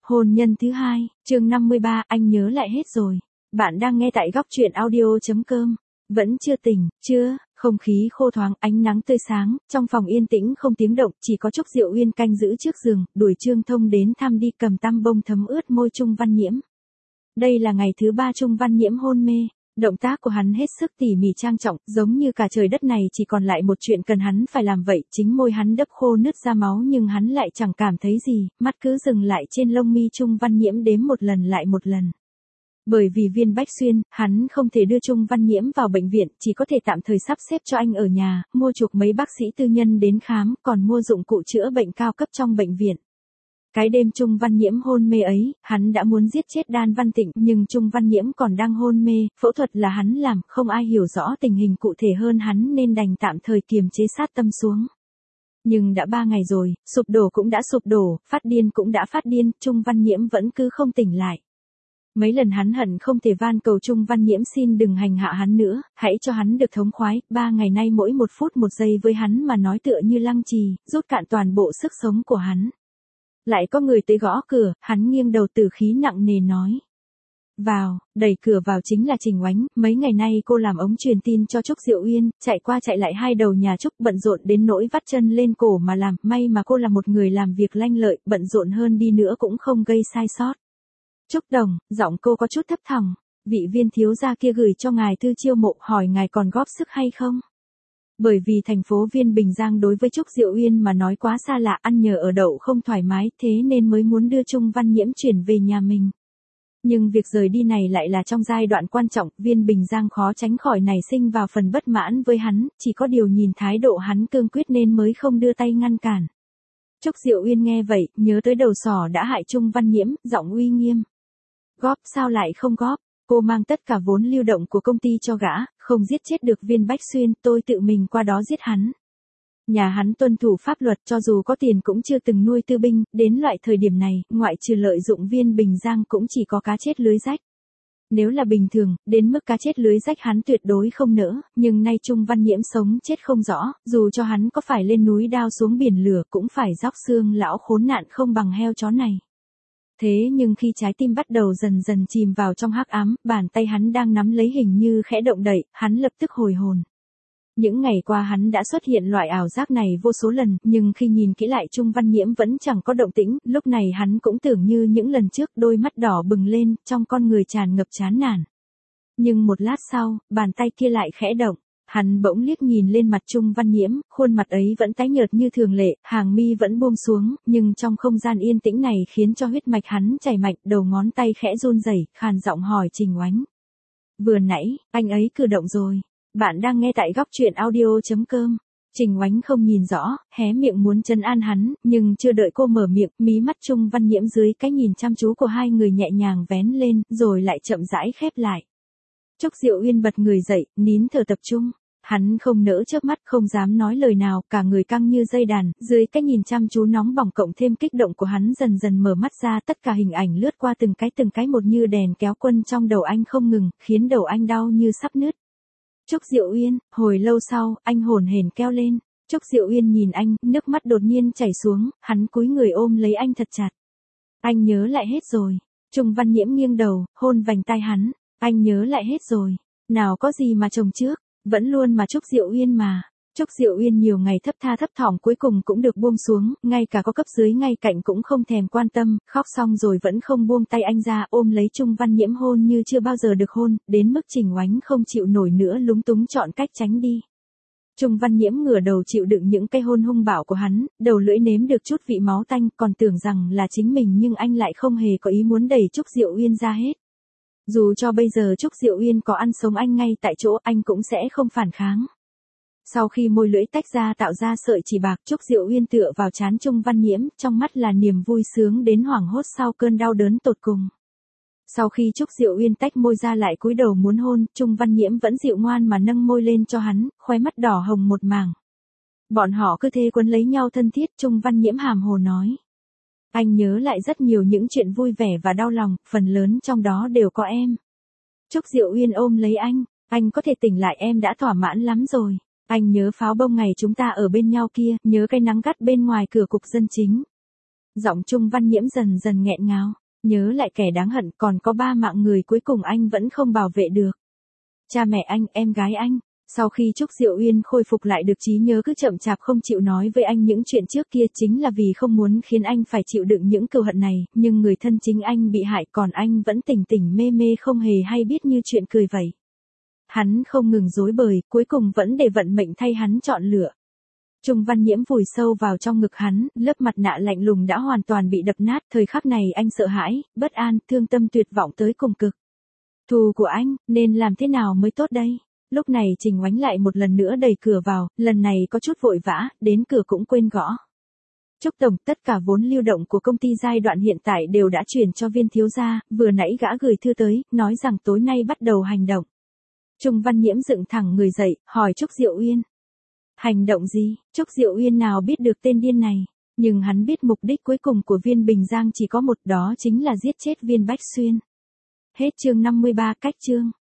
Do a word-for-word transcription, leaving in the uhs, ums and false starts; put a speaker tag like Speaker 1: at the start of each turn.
Speaker 1: Hôn nhân thứ hai, chương năm mươi ba, anh nhớ lại hết rồi. Bạn đang nghe tại góc truyện audio chấm com. Vẫn chưa tỉnh, chưa, không khí khô thoáng, ánh nắng tươi sáng, trong phòng yên tĩnh không tiếng động, chỉ có Trúc Diệu Uyên canh giữ trước giường, đuổi Trương Thông đến thăm đi, cầm tăm bông thấm ướt môi Trung Văn Nhiễm. Đây là ngày thứ ba Trung Văn Nhiễm hôn mê. Động tác của hắn hết sức tỉ mỉ trang trọng, giống như cả trời đất này chỉ còn lại một chuyện cần hắn phải làm vậy, chính môi hắn đấp khô nứt ra máu nhưng hắn lại chẳng cảm thấy gì, mắt cứ dừng lại trên lông mi Trung Văn Nhiễm đếm một lần lại một lần. Bởi vì viên bách xuyên, hắn không thể đưa Trung Văn Nhiễm vào bệnh viện, chỉ có thể tạm thời sắp xếp cho anh ở nhà, mua chuộc mấy bác sĩ tư nhân đến khám, còn mua dụng cụ chữa bệnh cao cấp trong bệnh viện. Cái đêm Trung Văn Nhiễm hôn mê ấy, hắn đã muốn giết chết Đan Văn Tịnh, nhưng Trung Văn Nhiễm còn đang hôn mê, phẫu thuật là hắn làm, không ai hiểu rõ tình hình cụ thể hơn hắn nên đành tạm thời kiềm chế sát tâm xuống. Nhưng đã ba ngày rồi, sụp đổ cũng đã sụp đổ, phát điên cũng đã phát điên, Trung Văn Nhiễm vẫn cứ không tỉnh lại. Mấy lần hắn hận không thể van cầu Trung Văn Nhiễm xin đừng hành hạ hắn nữa, hãy cho hắn được thống khoái, ba ngày nay mỗi một phút một giây với hắn mà nói tựa như lăng trì, rút cạn toàn bộ sức sống của hắn. Lại có người tới gõ cửa, hắn nghiêng đầu tử khí nặng nề nói. Vào, đẩy cửa vào chính là Trình Oánh, mấy ngày nay cô làm ống truyền tin cho Trúc Diệu Uyên, chạy qua chạy lại hai đầu nhà Trúc, bận rộn đến nỗi vắt chân lên cổ mà làm, may mà cô là một người làm việc lanh lợi, bận rộn hơn đi nữa cũng không gây sai sót. Trúc Đồng, giọng cô có chút thấp thỏm, vị viên thiếu gia kia gửi cho ngài thư chiêu mộ, hỏi ngài còn góp sức hay không? Bởi vì thành phố Viên Bình Giang đối với Trúc Diệu Uyên mà nói quá xa lạ, ăn nhờ ở đậu không thoải mái, thế nên mới muốn đưa Trung Văn Nhiễm chuyển về nhà mình. Nhưng việc rời đi này lại là trong giai đoạn quan trọng, Viên Bình Giang khó tránh khỏi nảy sinh vào phần bất mãn với hắn, chỉ có điều nhìn thái độ hắn cương quyết nên mới không đưa tay ngăn cản. Trúc Diệu Uyên nghe vậy, nhớ tới đầu sỏ đã hại Trung Văn Nhiễm, giọng uy nghiêm. Góp sao lại không góp? Cô mang tất cả vốn lưu động của công ty cho gã, không giết chết được viên bách xuyên, tôi tự mình qua đó giết hắn. Nhà hắn tuân thủ pháp luật, cho dù có tiền cũng chưa từng nuôi tư binh, đến loại thời điểm này, ngoại trừ lợi dụng Viên Bình Giang cũng chỉ có cá chết lưới rách. Nếu là bình thường, đến mức cá chết lưới rách hắn tuyệt đối không nỡ, nhưng nay Trung Văn Nhiễm sống chết không rõ, dù cho hắn có phải lên núi đao xuống biển lửa cũng phải róc xương, lão khốn nạn không bằng heo chó này. Thế nhưng khi trái tim bắt đầu dần dần chìm vào trong hắc ám, bàn tay hắn đang nắm lấy hình như khẽ động đậy, hắn lập tức hồi hồn. Những ngày qua hắn đã xuất hiện loại ảo giác này vô số lần, nhưng khi nhìn kỹ lại Trung Văn Nhiễm vẫn chẳng có động tĩnh, lúc này hắn cũng tưởng như những lần trước, đôi mắt đỏ bừng lên, trong con người tràn ngập chán nản. Nhưng một lát sau, bàn tay kia lại khẽ động. Hắn bỗng liếc nhìn lên mặt Trung Văn Nhiễm, khuôn mặt ấy vẫn tái nhợt như thường lệ, hàng mi vẫn buông xuống, nhưng trong không gian yên tĩnh này khiến cho huyết mạch hắn chảy mạnh, đầu ngón tay khẽ run rẩy, khàn giọng hỏi Trình Oánh. Vừa nãy, anh ấy cử động rồi. Bạn đang nghe tại góc truyện audio chấm com. Trình Oánh không nhìn rõ, hé miệng muốn trấn an hắn, nhưng chưa đợi cô mở miệng, mí mắt Trung Văn Nhiễm dưới cái nhìn chăm chú của hai người nhẹ nhàng vén lên, rồi lại chậm rãi khép lại. Trúc Diệu Uyên bật người dậy, nín thở tập trung. Hắn không nỡ chớp mắt, không dám nói lời nào, cả người căng như dây đàn, dưới cái nhìn chăm chú nóng bỏng cộng thêm kích động của hắn dần dần mở mắt ra, tất cả hình ảnh lướt qua từng cái từng cái một như đèn kéo quân trong đầu anh không ngừng, khiến đầu anh đau như sắp nứt. Trúc Diệu Uyên, hồi lâu sau, anh hổn hển kêu lên. Trúc Diệu Uyên nhìn anh, nước mắt đột nhiên chảy xuống, hắn cúi người ôm lấy anh thật chặt. Anh nhớ lại hết rồi. Trung Văn Nhiễm nghiêng đầu, hôn vành tai hắn. Anh nhớ lại hết rồi. Nào có gì mà chồng trước. Vẫn luôn mà Trúc Diệu Uyên mà. Trúc Diệu Uyên nhiều ngày thấp tha thấp thỏm cuối cùng cũng được buông xuống, ngay cả có cấp dưới ngay cạnh cũng không thèm quan tâm, khóc xong rồi vẫn không buông tay anh ra, ôm lấy Trung Văn Nhiễm hôn như chưa bao giờ được hôn, đến mức Trình Oánh không chịu nổi nữa lúng túng chọn cách tránh đi. Trung Văn Nhiễm ngửa đầu chịu đựng những cái hôn hung bạo của hắn, đầu lưỡi nếm được chút vị máu tanh, còn tưởng rằng là chính mình nhưng anh lại không hề có ý muốn đẩy Trúc Diệu Uyên ra hết. Dù cho bây giờ Trúc Diệu Uyên có ăn sống anh ngay tại chỗ, anh cũng sẽ không phản kháng. Sau khi môi lưỡi tách ra tạo ra sợi chỉ bạc, Trúc Diệu Uyên tựa vào trán Trung Văn Nhiễm, trong mắt là niềm vui sướng đến hoảng hốt sau cơn đau đớn tột cùng. Sau khi Trúc Diệu Uyên tách môi ra lại cúi đầu muốn hôn, Trung Văn Nhiễm vẫn dịu ngoan mà nâng môi lên cho hắn, khóe mắt đỏ hồng một mảng. Bọn họ cứ thế quấn lấy nhau thân thiết, Trung Văn Nhiễm hàm hồ nói. Anh nhớ lại rất nhiều những chuyện vui vẻ và đau lòng, phần lớn trong đó đều có em. Trúc Diệu Uyên ôm lấy anh, anh có thể tỉnh lại em đã thỏa mãn lắm rồi. Anh nhớ pháo bông ngày chúng ta ở bên nhau kia, nhớ cái nắng gắt bên ngoài cửa cục dân chính. Giọng Trung Văn Nhiễm dần dần nghẹn ngào, nhớ lại kẻ đáng hận, còn có ba mạng người cuối cùng anh vẫn không bảo vệ được. Cha mẹ anh, em gái anh. Sau khi Trúc Diệu Uyên khôi phục lại được trí nhớ cứ chậm chạp không chịu nói với anh những chuyện trước kia chính là vì không muốn khiến anh phải chịu đựng những cừu hận này, nhưng người thân chính anh bị hại còn anh vẫn tỉnh tỉnh mê mê không hề hay biết như chuyện cười vậy. Hắn không ngừng dối bời, cuối cùng vẫn để vận mệnh thay hắn chọn lựa. Trung Văn Nhiễm vùi sâu vào trong ngực hắn, lớp mặt nạ lạnh lùng đã hoàn toàn bị đập nát, thời khắc này anh sợ hãi, bất an, thương tâm tuyệt vọng tới cùng cực. Thù của anh, nên làm thế nào mới tốt đây? Lúc này Trình Oánh lại một lần nữa đẩy cửa vào, lần này có chút vội vã, đến cửa cũng quên gõ. Trúc Tổng, tất cả vốn lưu động của công ty giai đoạn hiện tại đều đã chuyển cho Viên thiếu gia, vừa nãy gã gửi thư tới, nói rằng tối nay bắt đầu hành động. Trung Văn Nhiễm dựng thẳng người dậy, hỏi Trúc Diệu Uyên. Hành động gì? Trúc Diệu Uyên nào biết được tên điên này, nhưng hắn biết mục đích cuối cùng của Viên Bình Giang chỉ có một, đó chính là giết chết Viên Bách Xuyên. Hết chương năm mươi ba, cách chương.